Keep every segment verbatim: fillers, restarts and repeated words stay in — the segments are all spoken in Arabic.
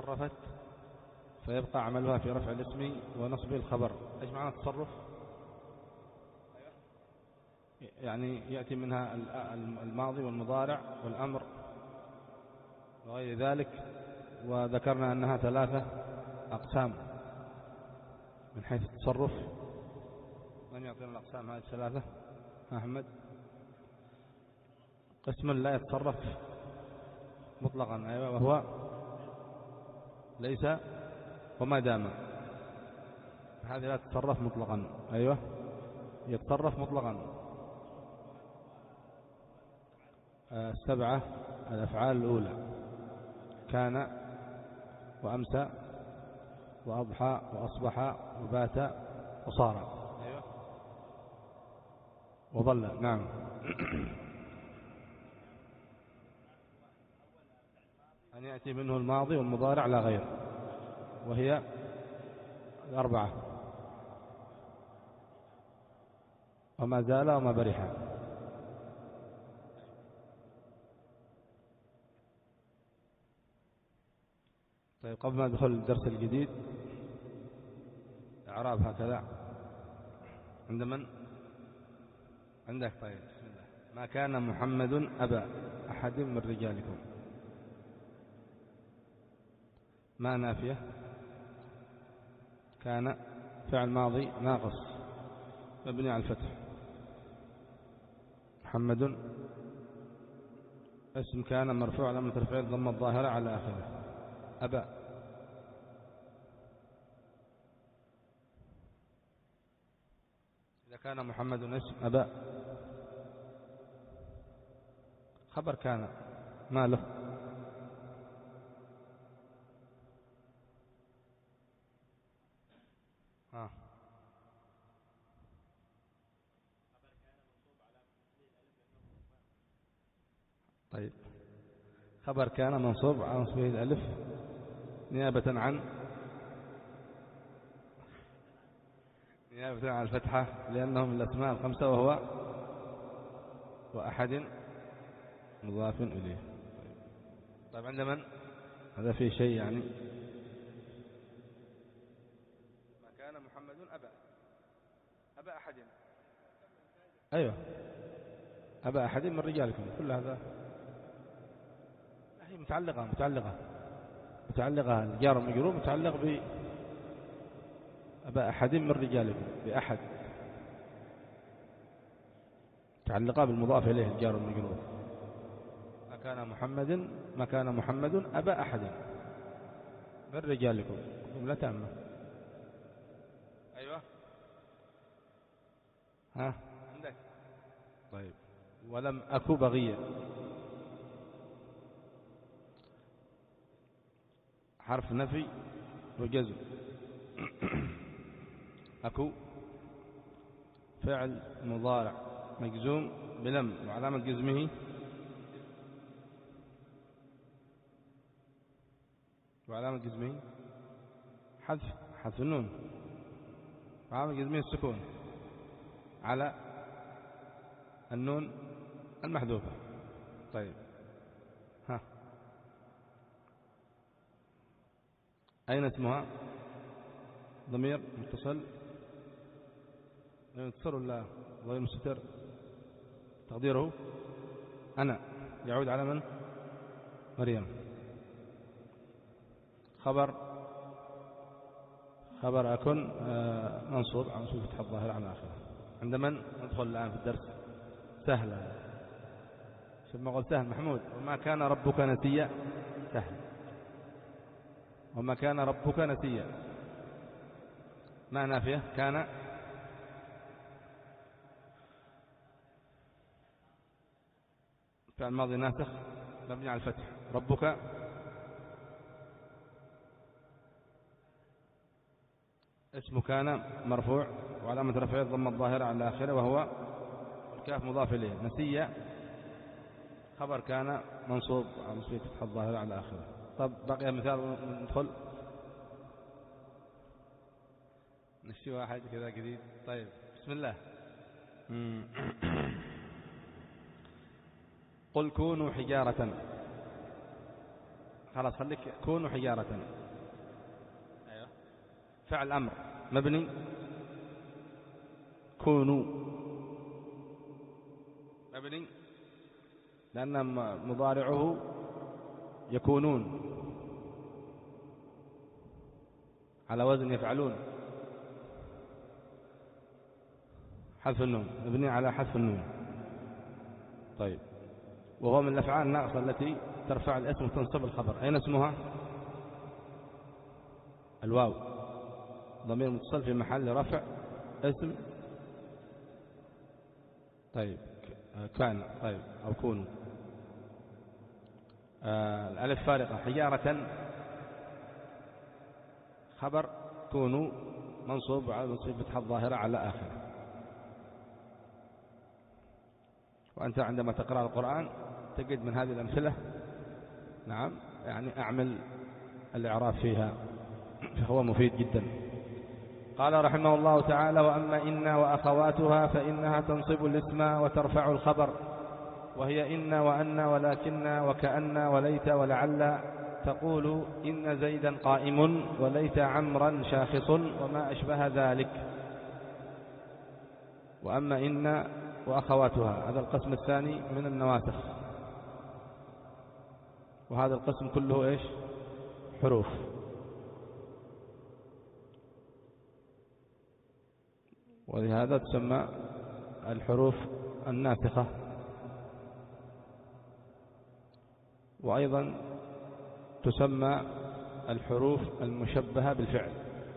تصرفت فيبقى عملها في رفع الاسم ونصب الخبر. ايش معنى التصرف؟ يعني يأتي منها الماضي والمضارع والأمر وغير ذلك. وذكرنا أنها ثلاثة أقسام من حيث التصرف. من يعطينا الأقسام هذه الثلاثة؟ أحمد. قسم لا يتصرف مطلقا، أيوة، وهو ليس وما دام. هذه لا تتصرف مطلقا، أيوة، يتصرف مطلقا. السبعة الأفعال الأولى: كان وأمسى وأضحى وأصبح وبات وصار، أيوة، وظل. نعم. أن يأتي منه الماضي والمضارع لا غير، وهي الأربعة: وما زال وما برح. طيب، قبل ما ندخل الدرس الجديد، إعراب هكذا عند من؟ عندك. طيب، بسم الله. ما كان محمد أبا أحد من رجالكم. ما نافية. كان فعل ماضي ناقص مبني على الفتح. محمد اسم كان مرفوع علامة رفعه الضمة الظاهرة على آخره. أبا إذا كان محمد اسم أبا خبر كان ما له. آه. طيب، خبر كان منصوب على نصبه الألف نيابة عن نيابة عن الفتحة، لأنه من الأسماء الخمسة، وهو وأحد مضاف إليه. طيب، عند من؟ هذا فيه شيء يعني. ما كان محمد أبا أبا أحد، أيوة، أبا أحد من رجالكم. كل هذا هي متعلقة متعلقة متعلقة الجار والمجرور متعلق ب أبا أحد من رجالكم، بأحد متعلقة بالمضاف إليه الجار والمجرور. ما كان محمد ما كان محمد أبا أحد من رجالكم، جملة تامة. أيوة. ها عندك. طيب، ولم أكو بغيا. حرف نفي وجزم. أكو فعل مضارع مجزوم بلم، وعلامة جزمه وعلامة جزمه حذف حذف النون، وعلامة جزمه السكون على النون المحذوفة. طيب، ها أين اسمها؟ ضمير متصل متصل ولا ضمير مستتر؟ تقديره أنا، يعود على من؟ مريم. خبر خبر أكن منصوب على منصوب فتح الظاهر على آخره. عند من؟ ندخل الآن في الدرس. سهل. شوف ما قلت سهل محمود. وما كان ربك نسيا. سهل. وما كان ربك نسيا. ما نافية. كان فعل ماضي ناسخ مبني على الفتح. ربك اسم كان مرفوع وعلامة رفعه الضمة الظاهرة على آخره، وهو الكاف مضاف إليه. نسيا خبر كان منصوب على نصبه فتح الظاهرة على آخره. طب بقي مثال ندخل نشتي واحد كذا جديد. طيب، بسم الله. قل كونوا حجارة. خلاص خليك كونوا حجارة. أيوة. فعل أمر مبني كونوا مبني لأن مضارعه يكونون على وزن يفعلون، حذف النون مبني على حذف النون. طيب وهو من الأفعال الناقصة التي ترفع الاسم وتنصب الخبر. أين اسمها؟ الواو، ضمير متصل في محل رفع اسم. طيب كان طيب أو كونوا. آه الألف فارقة. حجارة خبر كونوا منصوب على منصوب فتحة الظاهرة على آخره. وأنت عندما تقرأ القرآن تجد من هذه الأمثلة نعم يعني أعمل الإعراب فيها، فهو مفيد جدا. قال رحمه الله تعالى: وأما إن وأخواتها فإنها تنصب الاسم وترفع الخبر، وهي إن وأن ولكن وكأن وليت ولعل. تقول إن زيدا قائم وليت عمرا شاخص وما أشبه ذلك. وأما إن وأخواتها هذا القسم الثاني من النواسخ، وهذا القسم كله إيش؟ حروف. ولهذا تسمى الحروف الناسخة. وأيضا تسمى الحروف المشبهة بالفعل،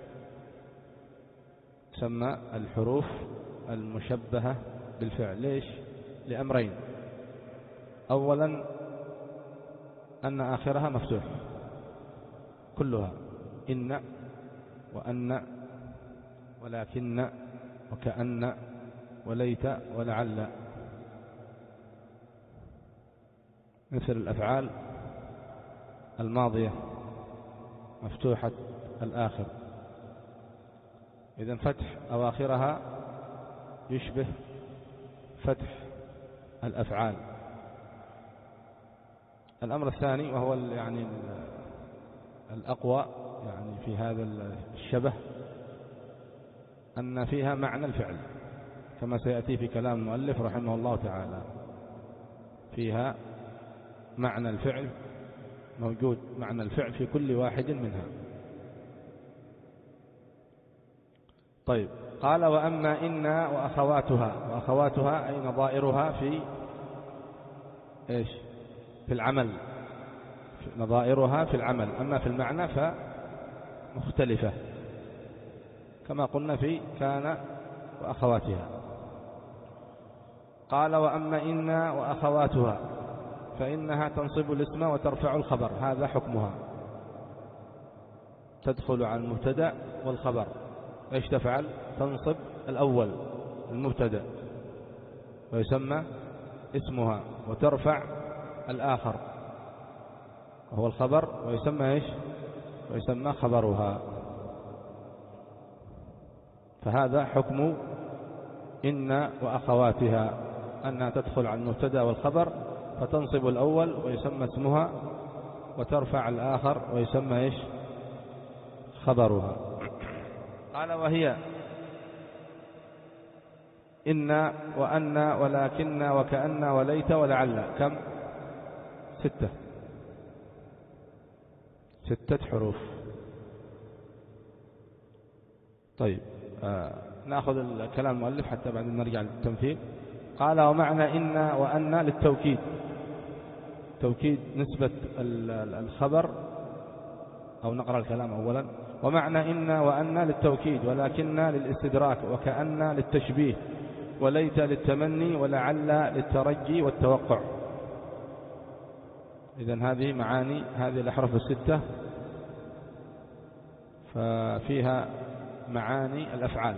تسمى الحروف المشبهة بالفعل. ليش؟ لأمرين: أولا أن آخرها مفتوح كلها، إن وأن ولكن وكأن وليت ولعل، مثل الأفعال الماضية مفتوحة الآخر. إذن فتح أواخرها يشبه فتح الأفعال. الأمر الثاني وهو يعني الأقوى يعني في هذا الشبه أن فيها معنى الفعل، كما سيأتي في كلام المؤلف رحمه الله تعالى. فيها معنى الفعل، موجود معنى الفعل في كل واحد منها. طيب قال: وأما إن وأخواتها. وأخواتها أي نظائرها في إيش؟ في العمل، نظائرها في العمل. أما في المعنى فمختلفة كما قلنا في كان وأخواتها. قال: وأما إن وأخواتها فإنها تنصب الاسم وترفع الخبر. هذا حكمها، تدخل على المبتدأ والخبر. ايش تفعل؟ تنصب الأول المبتدأ ويسمى اسمها، وترفع الآخر وهو الخبر ويسمى ايش؟ ويسمى خبرها. فهذا حكم إن وأخواتها، أنها تدخل على المبتدأ والخبر فتنصب الأول ويسمى اسمها، وترفع الآخر ويسمى ايش؟ خبرها. قال: وهي إن وأن ولكن وكأن وليت ولعل. كم؟ ستة ستة حروف. طيب آه نأخذ الكلام المؤلف حتى بعدين نرجع للتمثيل. قال: ومعنى إن وأن للتوكيد، توكيد نسبة الخبر، أو نقرأ الكلام أولا. ومعنى إن وأن للتوكيد، ولكن للاستدراك، وكأن للتشبيه، وليت للتمني، ولعل للترجي والتوقع. إذن هذه معاني هذه الأحرف الستة، ففيها معاني الأفعال.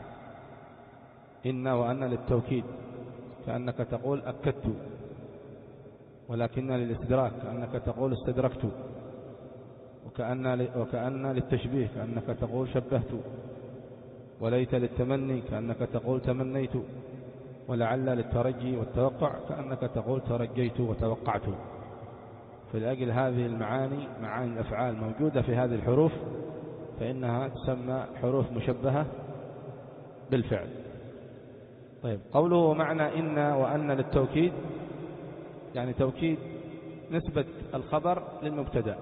إن وأن للتوكيد كأنك تقول أكدت، ولكن للاستدراك كأنك تقول استدركت، وكأن وكأن للتشبيه كأنك تقول شبهت، وليت للتمني كأنك تقول تمنيت، ولعل للترجي والتوقع كأنك تقول ترجيت وتوقعت. فلأجل هذه المعاني معاني الأفعال موجودة في هذه الحروف فإنها تسمى حروف مشبهة بالفعل. طيب قوله معنى إن وأن للتوكيد يعني توكيد نسبة الخبر للمبتدأ،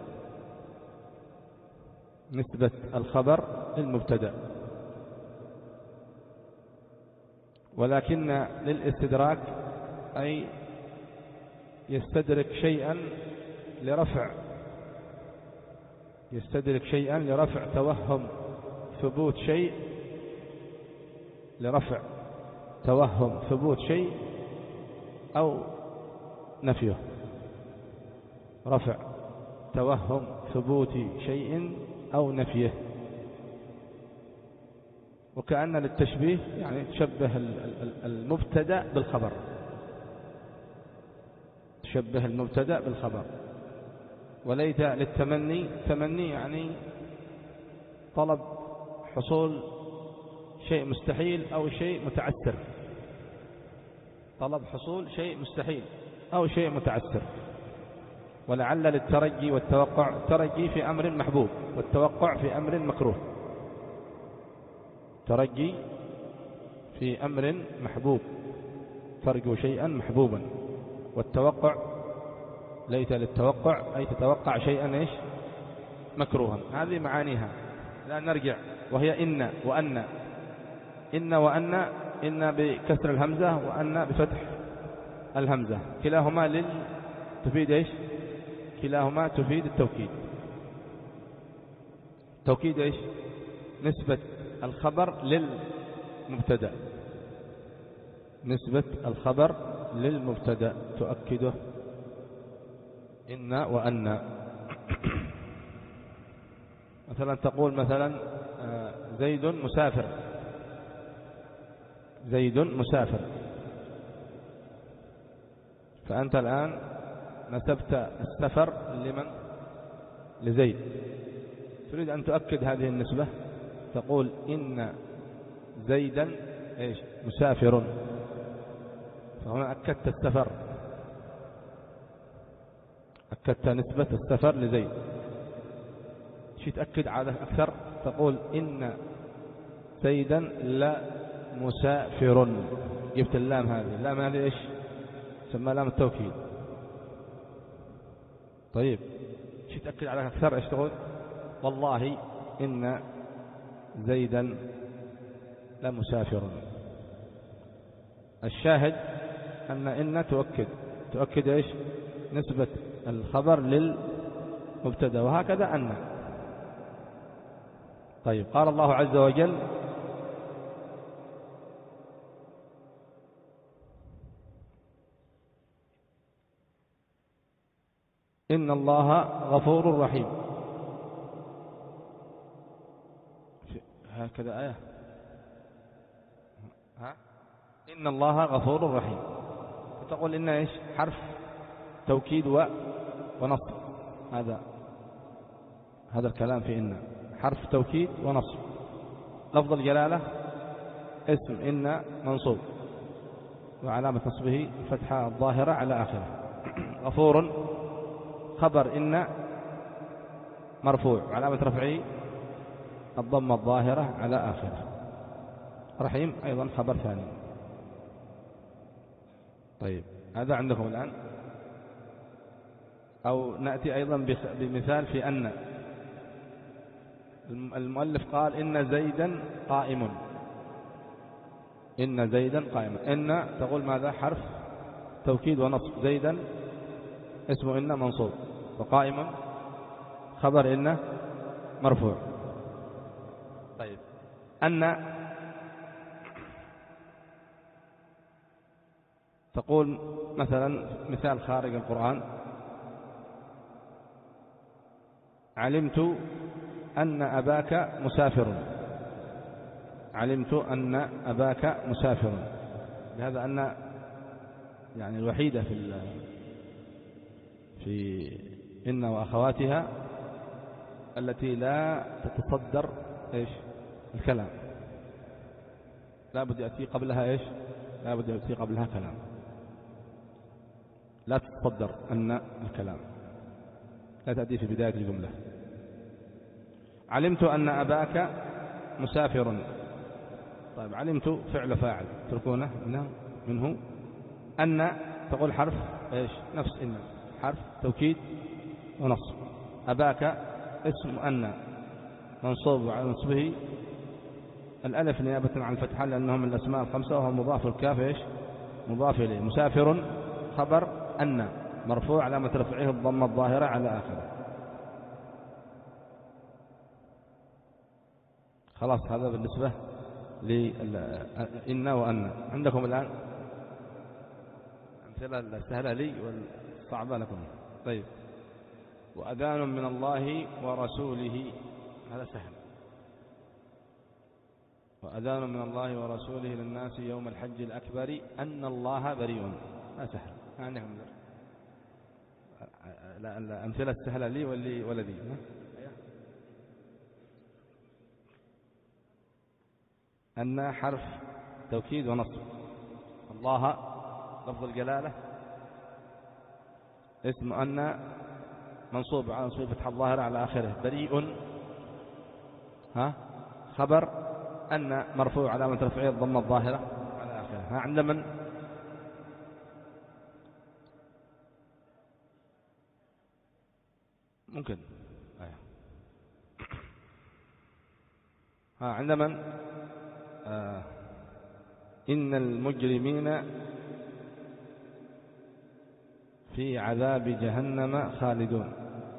نسبة الخبر للمبتدأ، ولكن للاستدراك أي يستدرك شيئا لرفع يستدرك شيئا لرفع توهم ثبوت شيء لرفع توهم ثبوت شيء أو نفيه، رفع توهم ثبوت شيء أو نفيه. وكأن للتشبيه يعني تشبه المبتدأ بالخبر، تشبه المبتدأ بالخبر. وليت للتمني، تمني يعني طلب حصول شيء مستحيل أو شيء متعسر، طلب حصول شيء مستحيل أو شيء متعسر. ولعل للترجي والتوقع، الترجي في أمر محبوب والتوقع في أمر مكروه، ترجي في أمر محبوب ترجو شيئا محبوبا، والتوقع ليت للتوقع أي تتوقع شيئا إيش مكروها. هذه معانيها. لا نرجع، وهي إن وأن، إن وأن، إن بكسر الهمزة وأن بفتح الهمزة، كلاهما لل تفيد إيش كلاهما تفيد التوكيد. توكيد إيش نسبة الخبر للمبتدأ، نسبة الخبر للمبتدأ تؤكده إن وأن. مثلا تقول مثلا زيد مسافر، زيد مسافر، فأنت الآن نسبت السفر لمن؟ لزيد. تريد أن تؤكد هذه النسبة تقول إن زيدا إيش مسافر، فهنا أكدت السفر، أكدت نسبة السفر لزيد. شي تأكد عادة أكثر تقول إن زيدا لا مسافر، جبت اللام هذه، اللام هذه إيش سمى لام التوكيد. طيب شي تأكد على أكثر إيش تقول والله إن زيدا لمسافر. الشاهد أن إن تؤكد تؤكد إيش نسبة الخبر للمبتدا، وهكذا أن. طيب قال الله عز وجل إن الله غفور رحيم، هكذا آية ها؟ إن الله غفور رحيم، فتقول إن إيش حرف توكيد و... ونصب. هذا هذا الكلام في إن حرف توكيد ونصب. لفظ الجلالة اسم إن منصوب وعلامة نصبه فتحة الظاهرة على آخره. غفور خبر إن مرفوع علامة رفعه الضمة الظاهرة على آخره. رحيم أيضا خبر ثاني. طيب هذا عندكم الآن. أو نأتي أيضا بمثال في أن. المؤلف قال إن زيدا قائم، إن زيدا قائم. إن تقول ماذا حرف توكيد ونصب، زيدا اسم إن منصوب، وقائم خبر إن مرفوع. طيب أن تقول مثلا مثال خارج القرآن علمت أن أباك مسافر، علمت أن أباك مسافر. لهذا أن يعني الوحيدة في في إن وأخواتها التي لا تتصدر إيش الكلام، لا بد يأتي قبلها إيش لا بد يأتي قبلها كلام، لا تتصدر أن الكلام. لا تأتي في بداية الجملة. علمت أن أباك مسافر. طيب علمت فعل فاعل تركونه منه, منه أن تقول حرف إيش نفس إن حرف توكيد ونصب. أباك اسم أن منصوب على نصبه الألف نيابة عن الفتحة لأنه من الأسماء الخمسة وهو مضاف الكاف إيش مضاف إليه. مسافر خبر أن مرفوع علامة رفعه الضمة الظاهرة على آخره. خلاص هذا بالنسبة لإن وأن. عندكم الآن أمثلة السهلة لي والصعبة لكم. طيب وأذان من الله ورسوله هذا سهل. وأذان من الله ورسوله للناس يوم الحج الأكبر أن الله بريء. ما سهل ما عندكم الأمثلة السهلة لي واللي ولدي. أن حرف توكيد ونصب. الله لفظ الجلالة اسم أن منصوب على نصب فتح الظاهرة على آخره. بريء ها خبر أن مرفوع علامة رفعه الضمة الظاهرة على آخره. ها عند من؟ ممكن آه. ها عند من؟ آه. إن المجرمين في عذاب جهنم خالدون.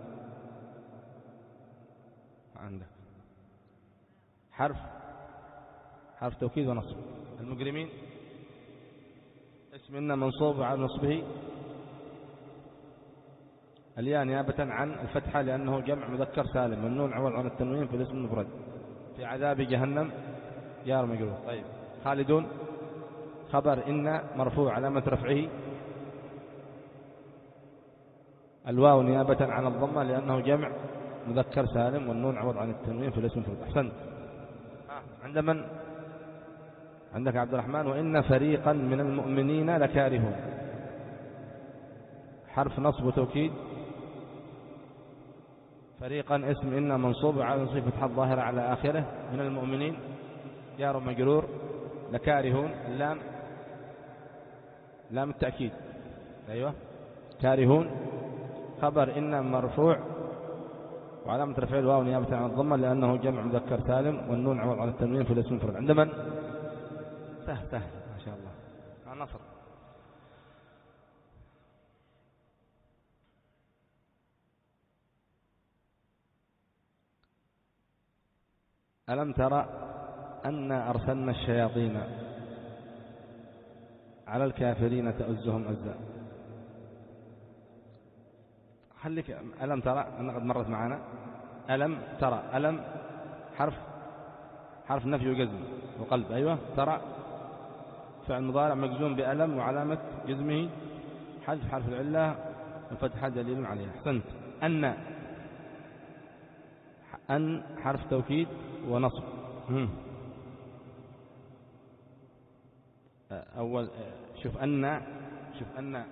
عندك حرف حرف توكيد ونصب. المجرمين اسم إن منصوب على نصبه الياء نيابة عن الفتحة لأنه جمع مذكر سالم والنون عوض عن التنوين في الاسم المفرد. في عذاب جهنم جار مجرور. طيب خالدون خبر إن مرفوع علامة رفعه الواو نيابة عن الضمة لأنه جمع مذكر سالم والنون عوض عن التنوين في الاسم المفرد. أحسنت. عند من؟ عندك عبد الرحمن. وإن فريقا من المؤمنين لكارهون. حرف نصب وتوكيد. فريقا اسم إن منصوب على نصب فتح الظاهرة على آخره. من المؤمنين جار مجرور. لكارهون اللام لام التأكيد. أيوة كارهون خبر إن مرفوع وعلامة رفع الواو نيابة عن الضمة لأنه جمع مذكر سالم والنون عوض عن التنوين في الاسم المفرد. عند من؟ سهل سهل ما شاء الله. عن نصر. ألم ترى أن أرسلنا الشياطين على الكافرين تؤزهم أزا. خليك ألم ترى أنا قد مرت معنا. ألم ترى ألم حرف حرف نفي وجزم وقلب. أيوة ترى فعل مضارع مجزوم بألم وعلامة جزمه حذف حرف العلة وفتحة دليل عليه. أحسنت. أن أن حرف توكيد ونصب. أول شوف أن شوف أن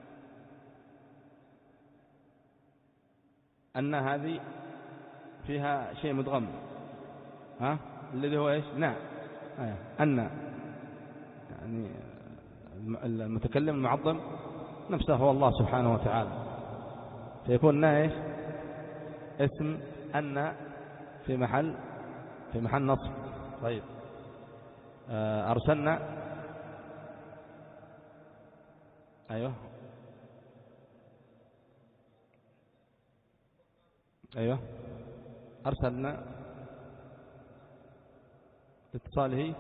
أن هذه فيها شيء مدغم ها الذي هو إيش نا أن يعني المتكلم المعظم نفسه هو الله سبحانه وتعالى فيكون نا إيش اسم أن في محل في محل نصب. طيب أرسلنا أيوه أيوه أرسلنا لاتصاله.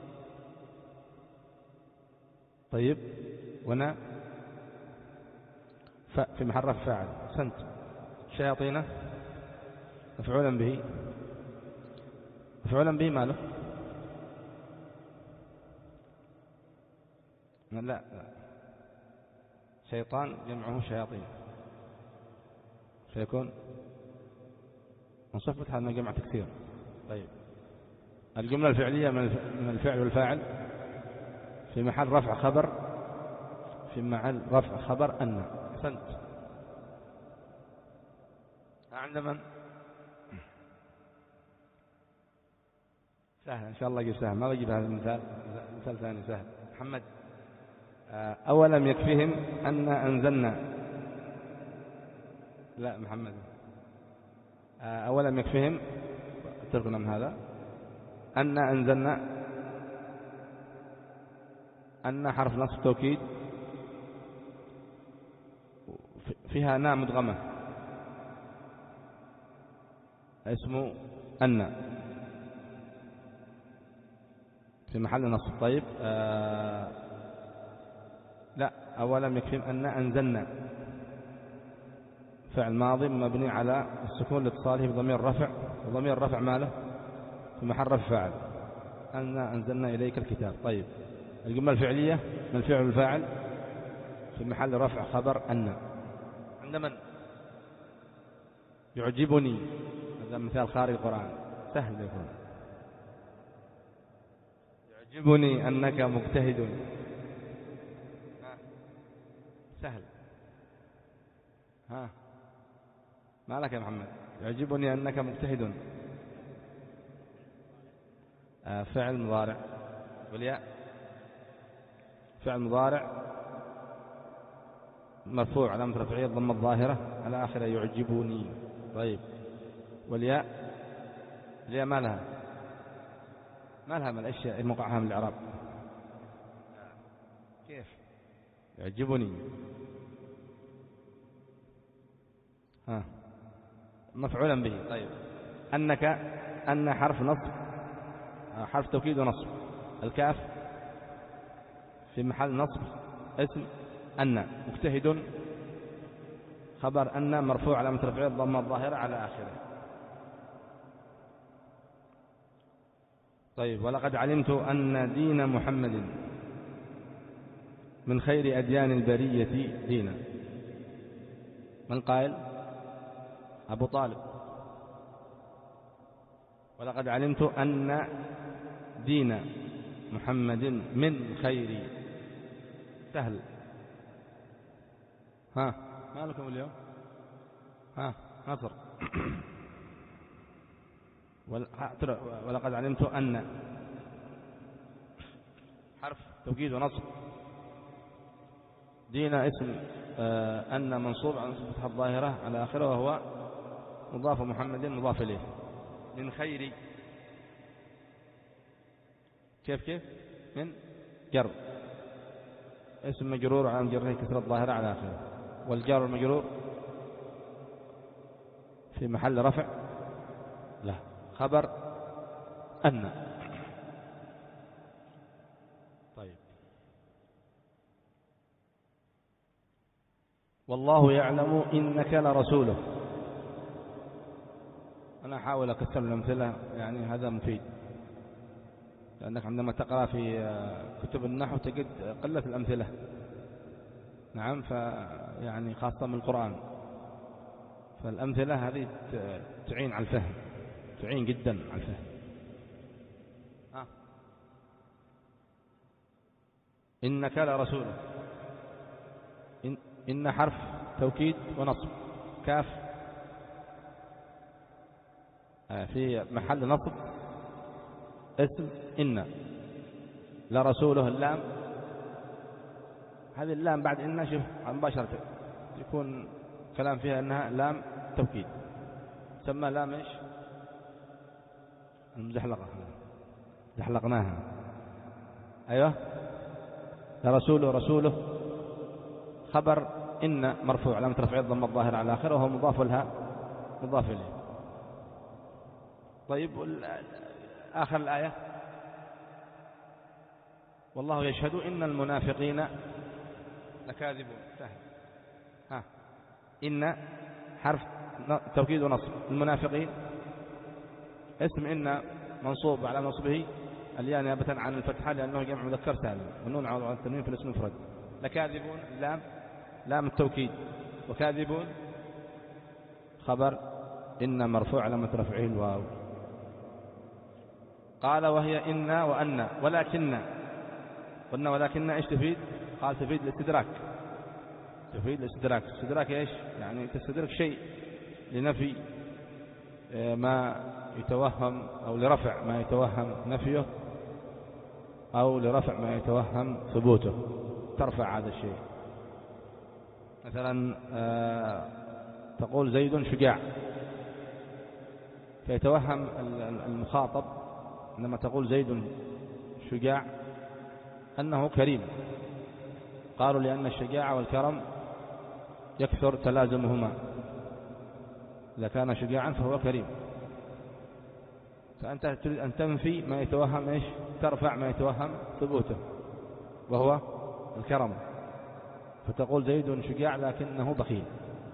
طيب ونا في محل رفع فاعل. سنت شياطين مفعولا به مفعولا به ماله لا لا شيطان جمعه شياطين فيكون منصوب فتحة من جمع تكثير. طيب الجملة الفعلية من الفعل والفاعل في محل رفع خبر في محل رفع خبر أن. أحسنت. عند من؟ سهل إن شاء الله أجيب سهل، ما بجيب هذا المثال، مثال ثاني سهل. محمد أولم يكفهم أن أنزلنا، لا محمد أولم يكفهم، اتركنا من هذا، أن أنزلنا، أن حرف نصب توكيد فيها ناء مدغمة اسمه أن في محل نصب. طيب آه لا أولم يكفهم أن أنزلنا فعل ماضي مبني على السكون لاتصاله بضمير الرفع، وضمير الرفع ماله في محل رفع فاعل، أن أنزلنا إليك الكتاب. طيب الجملة الفعلية من الفعل الفاعل في محل رفع خبر أن. عند من؟ يعجبني، هذا مثال خارج القرآن سهل يكون. يعجبني أنك مجتهد، سهل. ها ما لك يا محمد؟ يعجبني أنك مجتهد، آه فعل مضارع، والياء فعل مضارع مرفوع علامة رفعه الضمة الظاهرة على آخره يعجبني. طيب والياء، الياء ما لها ما لها من الأشياء موقعها من الإعراب. كيف يعجبني؟ ها مفعولا به. طيب أنك، أن حرف نصب، حرف توكيد ونصب، الكاف في محل نصب اسم أن، مجتهد خبر أن مرفوع علامة رفعه الضمة الظاهرة على آخره. طيب ولقد علمت أن دين محمد من خير أديان البرية دينا، من قائل؟ أبو طالب. ولقد علمت أن دين محمد من خير، سهل. ها ما لكم اليوم؟ ها نصر. ولقد علمت أن حرف توكيد ونصب، دين اسم آه أن منصوب على فتحة الظاهرة على آخره وهو مضاف، محمد مضاف إليه. من خير كيف كيف من جر اسم مجرور على مجره كسر الظاهرة على آخره، والجار المجرور في محل رفع لا خبر أن. طيب والله يعلم إنك لرسوله، أنا أحاول أكثر الأمثلة يعني هذا مفيد، لأنك عندما تقرأ في كتب النحو تجد قلة الأمثلة. نعم فيعني خاصة من القرآن، فالأمثلة هذه تعين على الفهم، تعين جدا على الفهم. آه. إنك لرسوله، إن, إن حرف توكيد ونصب، كاف في محل نصب اسم إن، لرسوله اللام، هذه اللام بعد إن شوف مباشرة يكون كلام فيها أنها لام توكيد، سمى لام إيش؟ المزحلقة، زحلقناها. أيوه لرسوله، رسوله خبر إن مرفوع علامة رفعه الضمة الظاهرة على آخره وهو مضاف لها مضاف إليه. طيب آخر الآية والله يشهد إن المنافقين لكاذبون، سهل. ها إن حرف توكيد ونصب، المنافقين اسم إن منصوب على نصبه الياء نيابة عن الفتحة لأنه جمع مذكر سالم، والنون عوض عن التنوين في الاسم المفرد. لكاذبون لام لام التوكيد، وكاذبون خبر إن مرفوع علامة رفعه الواو. قال وهي إن وأن ولكن، قلنا ولكن إيش تفيد؟ قال تفيد الاستدراك، تفيد الاستدراك. الاستدراك إيش؟ يعني تستدرك شيء لنفي ما يتوهم أو لرفع ما يتوهم نفيه أو لرفع ما يتوهم ثبوته، ترفع هذا الشيء. مثلا تقول زيد شجاع، فيتوهم المخاطب لما تقول زيد شجاع أنه كريم، قالوا لأن الشجاعة والكرم يكثر تلازمهما، إذا كان شجاعا فهو كريم. فأنت تريد أن تنفي ما يتوهم إيش؟ ترفع ما يتوهم ثبوته وهو الكرم، فتقول زيد شجاع لكنه بخيل،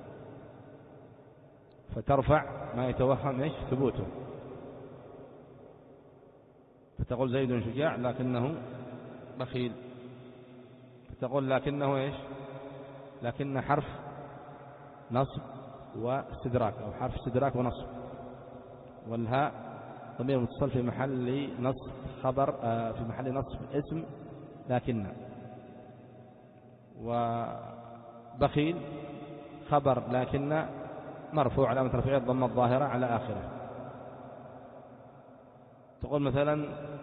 فترفع ما يتوهم إيش؟ ثبوته، فتقول زيد شجاع لكنه بخيل، فتقول لكنه إيش؟ لكن حرف نصب واستدراك أو حرف استدراك ونصب، والهاء ضمير متصل في محل نصب خبر في محل نصب اسم لكن، وبخيل خبر لكن مرفوع علامة رفعه الضمة الظاهرة على آخره. تقول مثلا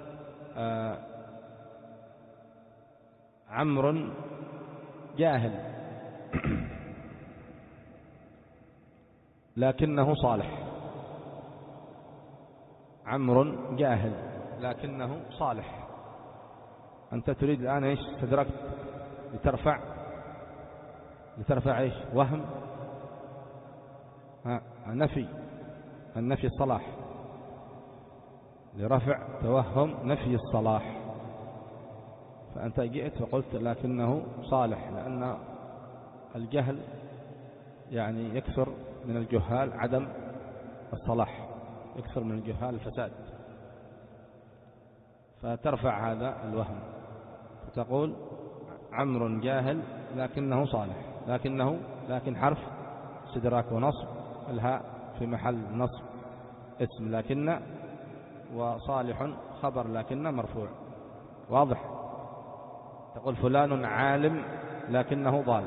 عمرو جاهل لكنه صالح، عمرو جاهل لكنه صالح، أنت تريد الآن إيش؟ تدركت لترفع لترفع إيش؟ وهم ها النفي النفي الصلاح، لرفع توهم نفي الصلاح، فأنت جئت وقلت لكنه صالح، لأن الجهل يعني يكثر من الجهال عدم الصلاح، يكثر من الجهال الفساد، فترفع هذا الوهم، فتقول عمرو جاهل لكنه صالح، لكنه لكن حرف استدراك ونصب، الهاء في محل نصب اسم لكن، وصالح خبر لكن مرفوع. واضح؟ تقول فلان عالم لكنه ضال،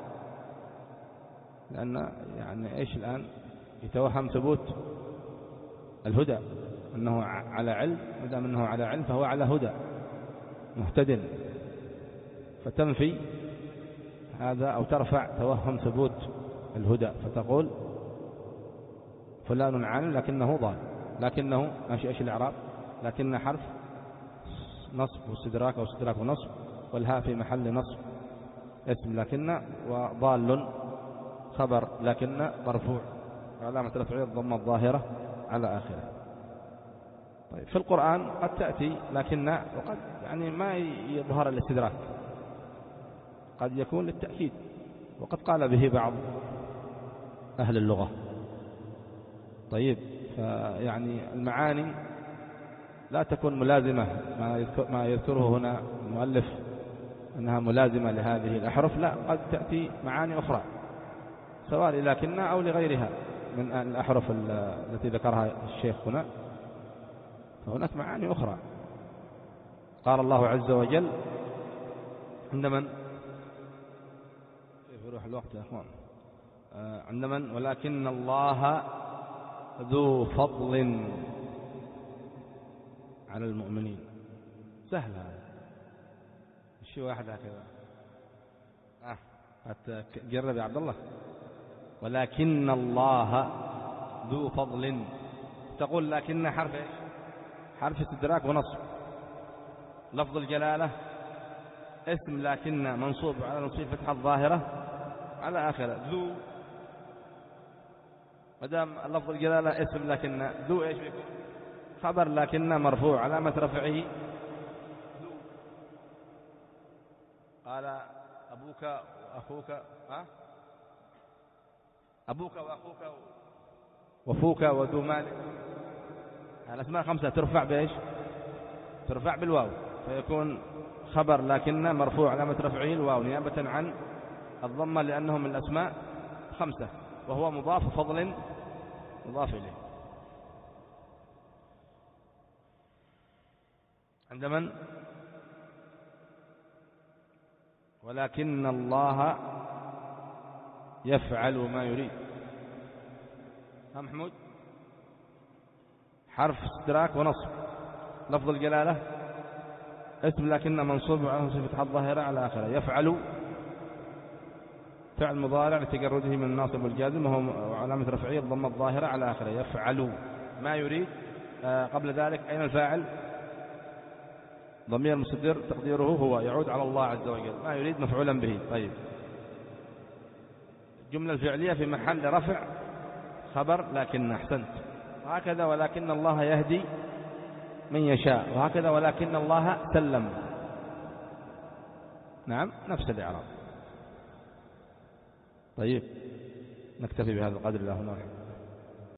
لأن يعني إيش الآن يتوهم ثبوت الهدى، أنه على علم، مدام أنه على علم فهو على هدى مهتد، فتنفي هذا أو ترفع توهم ثبوت الهدى، فتقول فلان عالم لكنه ضال، لكنه ماشي إيش الإعراب؟ لكن حرف نصب واستدراك أو استدراك ونصب، والهاء في محل نصب اسم لكن، وضال خبر لكن مرفوع علامة رفعه الضمة الظاهرة على آخره. طيب في القرآن قد تأتي لكن وقد يعني ما يظهر الاستدراك، قد يكون للتأكيد، وقد قال به بعض أهل اللغة. طيب فيعني المعاني لا تكون ملازمة ما يذكره هنا المؤلف أنها ملازمة لهذه الأحرف، لا، قد تأتي معاني أخرى سواء لكنها أو لغيرها من الأحرف التي ذكرها الشيخ هنا، فهناك معاني أخرى. قال الله عز وجل عندما كيف يروح الوقت يا أخوان عندما ولكن الله ذو فضل على المؤمنين، سهل هذا، الشيء واحد هكذا. آه جرب يا عبد الله. ولكن الله ذو فضل، تقول لكن حرف ايش؟ حرف استدراك ونصب، لفظ الجلالة اسم لكن منصوب على نصب فتحة الظاهرة على آخره، ذو، مدام لفظ الجلالة اسم لكن ذو ايش بيكون؟ خبر لكن مرفوع علامة رفعه ذو. قال أبوك وأخوك ها أبوك وأخوك وفوك وذو مال، الأسماء خمسة ترفع بإيش؟ ترفع بالواو، فيكون خبر لكن مرفوع علامة رفعه الواو نيابة عن الضمة، لأنه من الأسماء خمسة، وهو مضاف فضل مضاف إليه. عند من؟ ولكن الله يفعل ما يريد، ها محمود؟ حرف استدراك ونصب. لفظ الجلالة اسم لكن منصوب وعلى صفة الظاهرة على آخره. يفعل فعل مضارع لتجرده من الناصب والجازم وهو علامة رفعية الضمة الظاهرة على آخره. يفعل ما يريد. آه قبل ذلك أين الفاعل؟ ضمير مستتر تقديره هو يعود على الله عز وجل. ما يريد مفعولا به. طيب الجملة الفعلية في محل رفع خبر لكن. أحسنت. وهكذا ولكن الله يهدي من يشاء. وهكذا ولكن الله سلم. نعم نفس الإعراب. طيب نكتفي بهذا القدر. الله